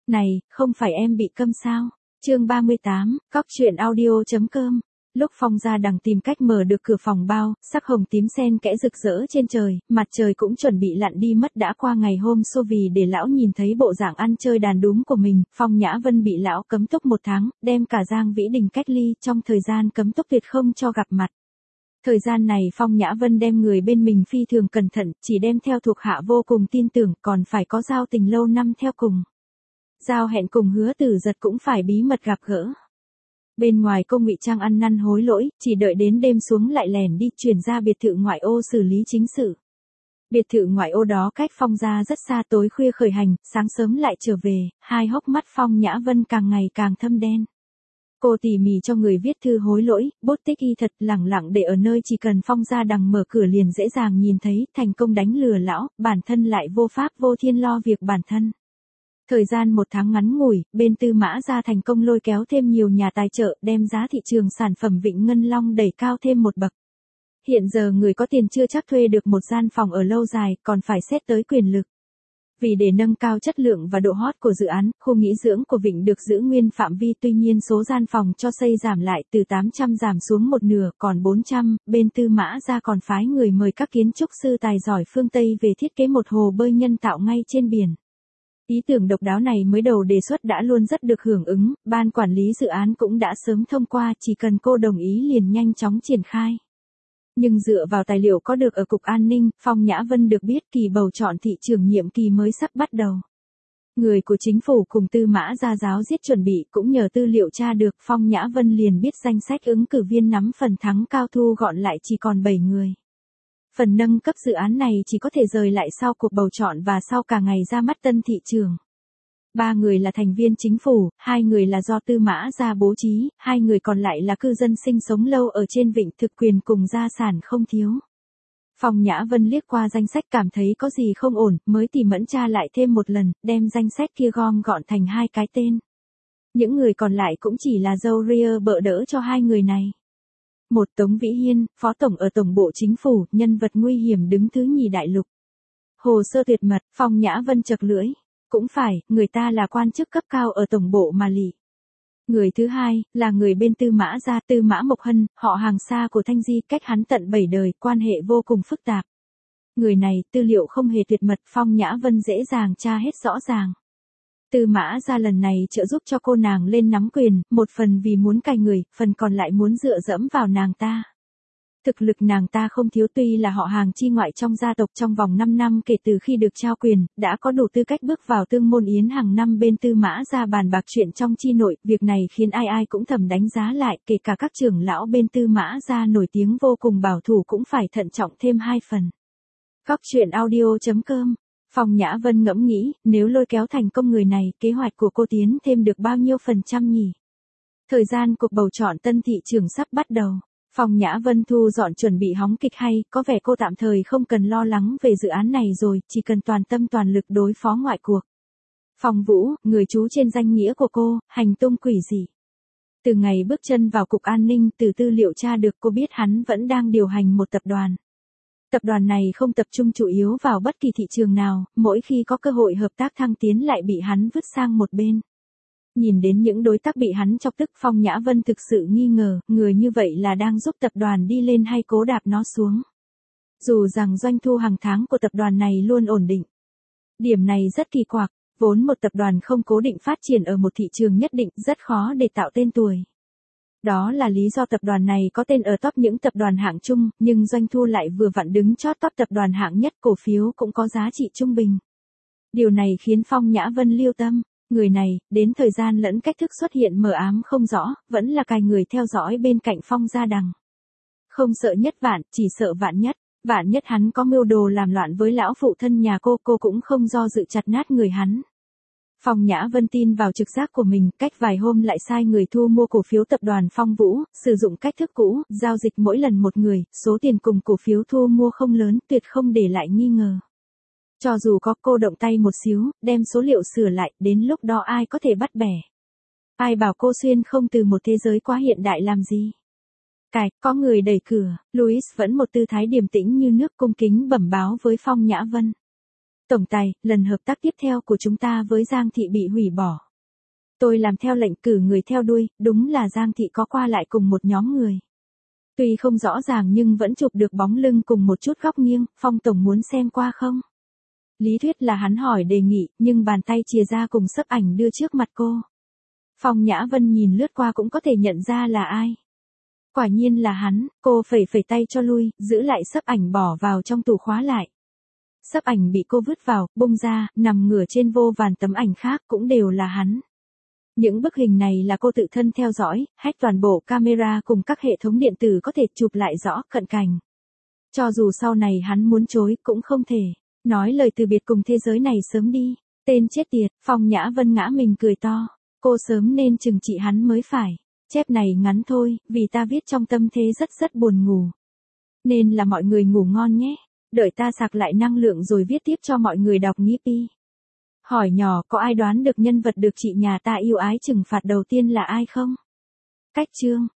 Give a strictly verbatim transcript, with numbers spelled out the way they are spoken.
Này, không phải em bị câm sao? Chương ba mươi tám, cóc truyện audio.com. Lúc Phong ra đằng tìm cách mở được cửa phòng bao, sắc hồng tím xen kẽ rực rỡ trên trời, mặt trời cũng chuẩn bị lặn đi mất đã qua ngày hôm xô vì để lão nhìn thấy bộ dạng ăn chơi đàn đúm của mình, Phong Nhã Vân bị lão cấm túc một tháng, đem cả Giang Vĩ Đình cách ly trong thời gian cấm túc tuyệt không cho gặp mặt. Thời gian này Phong Nhã Vân đem người bên mình phi thường cẩn thận, chỉ đem theo thuộc hạ vô cùng tin tưởng, còn phải có giao tình lâu năm theo cùng. Giao hẹn cùng Hứa Tử Giật cũng phải bí mật gặp gỡ. Bên ngoài cô ngụy trang ăn năn hối lỗi, chỉ đợi đến đêm xuống lại lẻn đi chuyển ra biệt thự ngoại ô xử lý chính sự. Biệt thự ngoại ô đó cách Phong ra rất xa, tối khuya khởi hành, sáng sớm lại trở về, hai hốc mắt Phong Nhã Vân càng ngày càng thâm đen. Cô tỉ mỉ cho người viết thư hối lỗi, bút tích y thật lẳng lặng để ở nơi chỉ cần Phong ra đằng mở cửa liền dễ dàng nhìn thấy, thành công đánh lừa lão, bản thân lại vô pháp vô thiên lo việc bản thân. Thời gian một tháng ngắn ngủi, bên Tư Mã ra thành công lôi kéo thêm nhiều nhà tài trợ, đem giá thị trường sản phẩm Vịnh Ngân Long đẩy cao thêm một bậc. Hiện giờ người có tiền chưa chắc thuê được một gian phòng ở lâu dài, còn phải xét tới quyền lực. Vì để nâng cao chất lượng và độ hot của dự án, khu nghỉ dưỡng của Vịnh được giữ nguyên phạm vi, tuy nhiên số gian phòng cho xây giảm lại từ tám trăm giảm xuống một nửa, còn bốn trăm, bên Tư Mã ra còn phái người mời các kiến trúc sư tài giỏi phương Tây về thiết kế một hồ bơi nhân tạo ngay trên biển. Ý tưởng độc đáo này mới đầu đề xuất đã luôn rất được hưởng ứng, ban quản lý dự án cũng đã sớm thông qua, chỉ cần cô đồng ý liền nhanh chóng triển khai. Nhưng dựa vào tài liệu có được ở Cục An ninh, Phong Nhã Vân được biết kỳ bầu chọn thị trưởng nhiệm kỳ mới sắp bắt đầu. Người của chính phủ cùng Tư Mã ra giáo diết chuẩn bị, cũng nhờ tư liệu tra được, Phong Nhã Vân liền biết danh sách ứng cử viên nắm phần thắng cao, thu gọn lại chỉ còn bảy người. Phần nâng cấp dự án này chỉ có thể rời lại sau cuộc bầu chọn và sau cả ngày ra mắt tân thị trường. Ba người là thành viên chính phủ, hai người là do Tư Mã ra bố trí, hai người còn lại là cư dân sinh sống lâu ở trên vịnh, thực quyền cùng gia sản không thiếu. Phong Nhã Vân liếc qua danh sách cảm thấy có gì không ổn, mới tỉ mẫn tra lại thêm một lần, đem danh sách kia gom gọn thành hai cái tên. Những người còn lại cũng chỉ là dâu ria bợ đỡ cho hai người này. Một Tống Vĩ Hiên, phó tổng ở tổng bộ chính phủ, nhân vật nguy hiểm đứng thứ nhì đại lục. Hồ sơ tuyệt mật, Phong Nhã Vân chật lưỡi. Cũng phải, người ta là quan chức cấp cao ở tổng bộ mà lị. Người thứ hai, là người bên Tư Mã gia, Tư Mã Mộc Hân, họ hàng xa của Thanh Di, cách hắn tận bảy đời, quan hệ vô cùng phức tạp. Người này, tư liệu không hề tuyệt mật, Phong Nhã Vân dễ dàng tra hết rõ ràng. Tư Mã ra lần này trợ giúp cho cô nàng lên nắm quyền, một phần vì muốn cai người, phần còn lại muốn dựa dẫm vào nàng ta. Thực lực nàng ta không thiếu, tuy là họ hàng chi ngoại trong gia tộc, trong vòng năm năm kể từ khi được trao quyền, đã có đủ tư cách bước vào tương môn yến hàng năm bên Tư Mã ra bàn bạc chuyện trong chi nội, việc này khiến ai ai cũng thầm đánh giá lại, kể cả các trưởng lão bên Tư Mã ra nổi tiếng vô cùng bảo thủ cũng phải thận trọng thêm hai phần. Cóc truyện audio.com. Phong Nhã Vân ngẫm nghĩ, nếu lôi kéo thành công người này, kế hoạch của cô tiến thêm được bao nhiêu phần trăm nhỉ? Thời gian cuộc bầu chọn tân thị trưởng sắp bắt đầu. Phong Nhã Vân thu dọn chuẩn bị hóng kịch hay, có vẻ cô tạm thời không cần lo lắng về dự án này rồi, chỉ cần toàn tâm toàn lực đối phó ngoại cuộc. Phong Vũ, người chú trên danh nghĩa của cô, hành tung quỷ dị. Từ ngày bước chân vào Cục An ninh, từ tư liệu tra được cô biết hắn vẫn đang điều hành một tập đoàn. Tập đoàn này không tập trung chủ yếu vào bất kỳ thị trường nào, mỗi khi có cơ hội hợp tác thăng tiến lại bị hắn vứt sang một bên. Nhìn đến những đối tác bị hắn chọc tức, Phong Nhã Vân thực sự nghi ngờ, người như vậy là đang giúp tập đoàn đi lên hay cố đạp nó xuống. Dù rằng doanh thu hàng tháng của tập đoàn này luôn ổn định. Điểm này rất kỳ quặc, vốn một tập đoàn không cố định phát triển ở một thị trường nhất định rất khó để tạo tên tuổi. Đó là lý do tập đoàn này có tên ở top những tập đoàn hạng trung, nhưng doanh thu lại vừa vặn đứng chót top tập đoàn hạng nhất, cổ phiếu cũng có giá trị trung bình. Điều này khiến Phong Nhã Vân lưu tâm. Người này, đến thời gian lẫn cách thức xuất hiện mờ ám không rõ, vẫn là cài người theo dõi bên cạnh Phong gia đằng. Không sợ nhất vạn, chỉ sợ vạn nhất. Vạn nhất hắn có mưu đồ làm loạn với lão phụ thân nhà cô, cô cũng không do dự chặt nát người hắn. Phong Nhã Vân tin vào trực giác của mình, cách vài hôm lại sai người thu mua cổ phiếu tập đoàn Phong Vũ, sử dụng cách thức cũ, giao dịch mỗi lần một người, số tiền cùng cổ phiếu thu mua không lớn, tuyệt không để lại nghi ngờ. Cho dù có, cô động tay một xíu, đem số liệu sửa lại, đến lúc đó ai có thể bắt bẻ. Ai bảo cô xuyên không từ một thế giới quá hiện đại làm gì. Cài, có người đẩy cửa, Louis vẫn một tư thái điềm tĩnh như nước, cung kính bẩm báo với Phong Nhã Vân. Tổng tài, lần hợp tác tiếp theo của chúng ta với Giang Thị bị hủy bỏ. Tôi làm theo lệnh cử người theo đuôi, đúng là Giang Thị có qua lại cùng một nhóm người. Tuy không rõ ràng nhưng vẫn chụp được bóng lưng cùng một chút góc nghiêng, Phong Tổng muốn xem qua không? Lý thuyết là hắn hỏi đề nghị, nhưng bàn tay chìa ra cùng sấp ảnh đưa trước mặt cô. Phong Nhã Vân nhìn lướt qua cũng có thể nhận ra là ai. Quả nhiên là hắn, cô phẩy phẩy tay cho lui, giữ lại sấp ảnh bỏ vào trong tủ khóa lại. Sấp ảnh bị cô vứt vào, bung ra, nằm ngửa trên vô vàn tấm ảnh khác cũng đều là hắn. Những bức hình này là cô tự thân theo dõi, hack toàn bộ camera cùng các hệ thống điện tử có thể chụp lại rõ cận cảnh. Cho dù sau này hắn muốn chối cũng không thể. Nói lời từ biệt cùng thế giới này sớm đi. Tên chết tiệt, Phong Nhã Vân ngã mình cười to. Cô sớm nên trừng trị hắn mới phải. Chép này ngắn thôi, vì ta viết trong tâm thế rất rất buồn ngủ. Nên là mọi người ngủ ngon nhé. Đợi ta sạc lại năng lượng rồi viết tiếp cho mọi người đọc nhí pi. Hỏi nhỏ, có ai đoán được nhân vật được chị nhà ta yêu ái trừng phạt đầu tiên là ai không? Cách chương.